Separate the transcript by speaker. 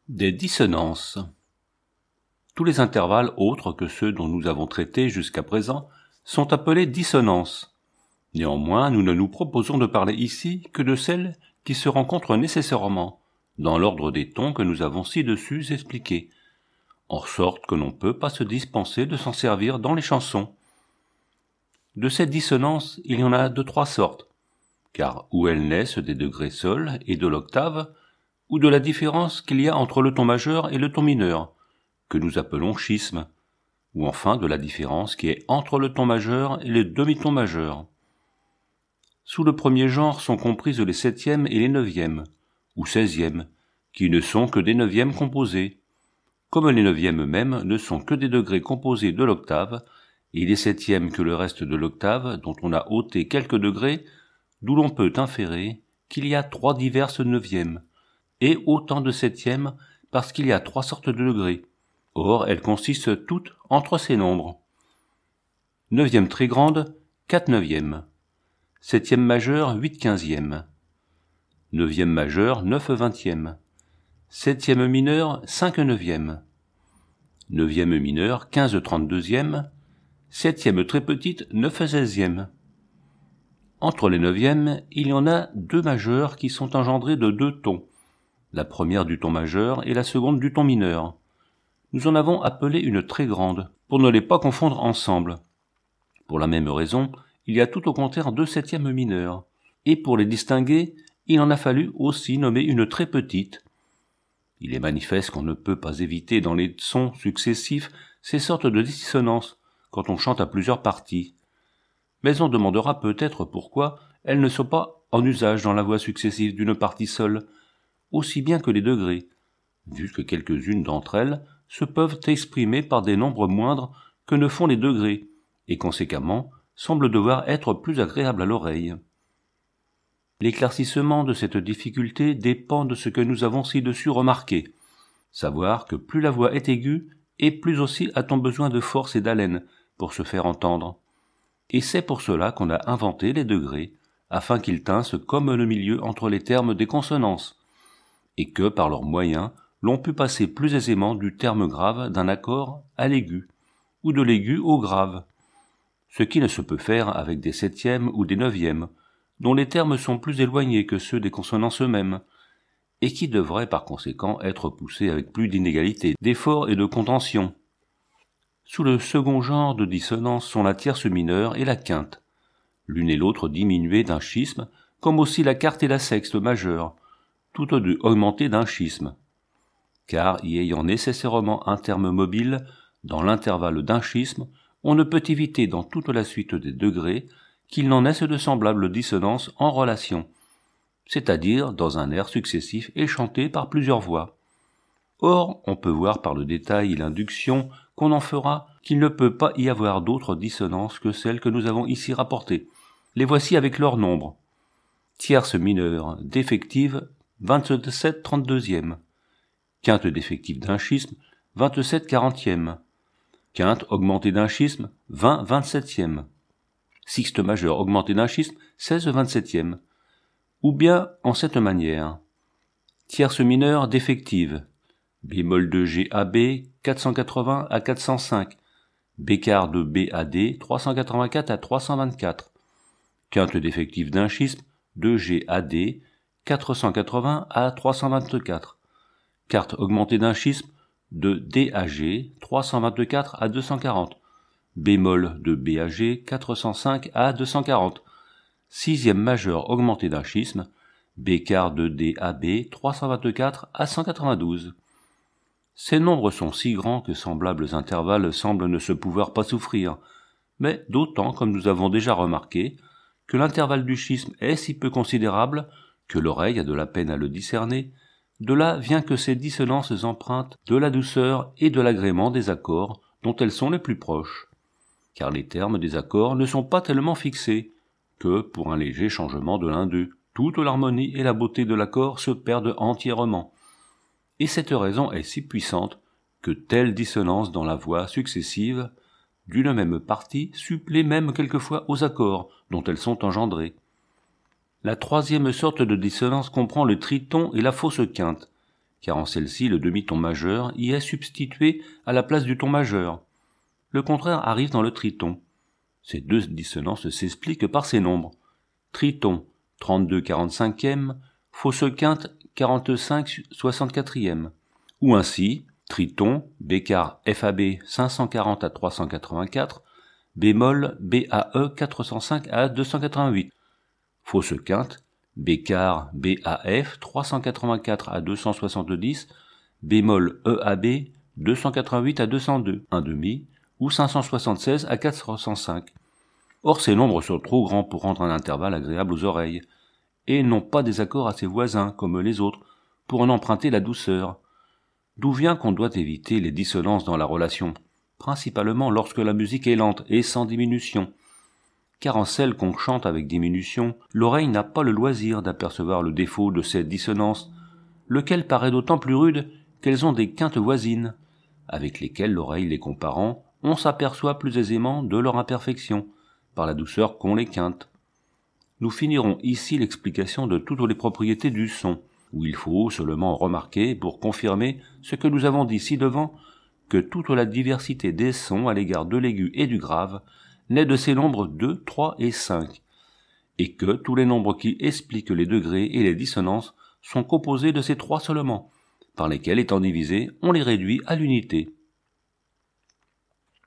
Speaker 1: Des dissonances. Tous les intervalles autres que ceux dont nous avons traité jusqu'à présent sont appelés dissonances. Néanmoins, nous ne nous proposons de parler ici que de celles qui se rencontrent nécessairement dans l'ordre des tons que nous avons ci-dessus expliqués, en sorte que l'on ne peut pas se dispenser de s'en servir dans les chansons. De ces dissonances, il y en a de trois sortes, car ou elles naissent des degrés sol et de l'octave, ou de la différence qu'il y a entre le ton majeur et le ton mineur, que nous appelons schisme, ou enfin de la différence qui est entre le ton majeur et le demi-ton majeur. Sous le premier genre sont comprises les septièmes et les neuvièmes, ou seizièmes, qui ne sont que des neuvièmes composés, comme les neuvièmes eux-mêmes ne sont que des degrés composés de l'octave, et les septièmes que le reste de l'octave, dont on a ôté quelques degrés, d'où l'on peut inférer qu'il y a trois diverses neuvièmes, et autant de septièmes parce qu'il y a trois sortes de degrés. Or, elles consistent toutes entre ces nombres. Neuvième très grande, 4 neuvièmes. Septième majeur, 8 quinzièmes. Neuvième majeur, 9 vingtièmes. Septième mineur, 5 neuvièmes. Neuvième mineur, 15 trente-deuxièmes. Septième très petite, 9 seizièmes. Entre les neuvièmes, il y en a deux majeurs qui sont engendrés de deux tons, la première du ton majeur et la seconde du ton mineur. Nous en avons appelé une très grande, pour ne les pas confondre ensemble. Pour la même raison, il y a tout au contraire deux septièmes mineurs, et pour les distinguer, il en a fallu aussi nommer une très petite. Il est manifeste qu'on ne peut pas éviter dans les sons successifs ces sortes de dissonances, quand on chante à plusieurs parties. Mais on demandera peut-être pourquoi elles ne sont pas en usage dans la voix successive d'une partie seule, aussi bien que les degrés, vu que quelques-unes d'entre elles se peuvent exprimer par des nombres moindres que ne font les degrés, et conséquemment semblent devoir être plus agréables à l'oreille. L'éclaircissement de cette difficulté dépend de ce que nous avons ci-dessus remarqué, savoir que plus la voix est aiguë, et plus aussi a-t-on besoin de force et d'haleine pour se faire entendre. Et c'est pour cela qu'on a inventé les degrés, afin qu'ils tinssent comme le milieu entre les termes des consonances, et que, par leurs moyens, l'on put passer plus aisément du terme grave d'un accord à l'aigu, ou de l'aigu au grave, ce qui ne se peut faire avec des septièmes ou des neuvièmes, dont les termes sont plus éloignés que ceux des consonances eux-mêmes, et qui devraient par conséquent être poussés avec plus d'inégalité, d'effort et de contention. Sous le second genre de dissonance sont la tierce mineure et la quinte, l'une et l'autre diminuées d'un schisme, comme aussi la quarte et la sexte majeure, toutes deux augmentées d'un schisme, car y ayant nécessairement un terme mobile dans l'intervalle d'un schisme, on ne peut éviter dans toute la suite des degrés qu'il n'en naisse de semblables dissonances en relation, c'est-à-dire dans un air successif et chanté par plusieurs voix. Or, on peut voir par le détail et l'induction qu'on en fera qu'il ne peut pas y avoir d'autres dissonances que celles que nous avons ici rapportées. Les voici avec leur nombre. Tierce mineure défective, 27 trente-deuxièmes. Quinte défective d'un schisme, 27 quarantièmes. Quinte augmentée d'un schisme, 20 vingt-septièmes. Sixte majeure augmentée d'un schisme, 16 vingt-septièmes. Ou bien en cette manière. Tierce mineure défective. Bémol de G à B, 480 à 405. Béquart de B à D, 384 à 324. Quinte défective d'un schisme, de G à D, 480 à 324. Quarte augmentée d'un schisme, de D à G, 324 à 240. Bémol de B à G, 405 à 240. Sixième majeur augmenté d'un schisme, Béquart de D à B, 324 à 192. Ces nombres sont si grands que semblables intervalles semblent ne se pouvoir pas souffrir, mais d'autant, comme nous avons déjà remarqué, que l'intervalle du schisme est si peu considérable que l'oreille a de la peine à le discerner. De là vient que ces dissonances empruntent de la douceur et de l'agrément des accords dont elles sont les plus proches, car les termes des accords ne sont pas tellement fixés que, pour un léger changement de l'un d'eux, toute l'harmonie et la beauté de l'accord se perdent entièrement. Et cette raison est si puissante que telle dissonance dans la voix successive d'une même partie supplée même quelquefois aux accords dont elles sont engendrées. La troisième sorte de dissonance comprend le triton et la fausse quinte, car en celle-ci le demi-ton majeur y est substitué à la place du ton majeur. Le contraire arrive dans le triton. Ces deux dissonances s'expliquent par ces nombres. Triton 32/45, fausse quinte 45/64, ou ainsi triton B-quart FAB 540 à 384, bémol BAE 405 à 288, fausse quinte B-quart BAF 384 à 270, bémol EAB 288 à 202, un demi, ou 576 à 405. Or ces nombres sont trop grands pour rendre un intervalle agréable aux oreilles, et n'ont pas des accords assez voisins, comme les autres, pour en emprunter la douceur. D'où vient qu'on doit éviter les dissonances dans la relation, principalement lorsque la musique est lente et sans diminution, car en celle qu'on chante avec diminution, l'oreille n'a pas le loisir d'apercevoir le défaut de ces dissonances, lequel paraît d'autant plus rude qu'elles ont des quintes voisines, avec lesquelles l'oreille les comparant, on s'aperçoit plus aisément de leur imperfection, par la douceur qu'ont les quintes. Nous finirons ici l'explication de toutes les propriétés du son, où il faut seulement remarquer, pour confirmer ce que nous avons dit ci-devant, que toute la diversité des sons à l'égard de l'aigu et du grave naît de ces nombres 2, 3 et 5, et que tous les nombres qui expliquent les degrés et les dissonances sont composés de ces trois seulement, par lesquels étant divisés, on les réduit à l'unité.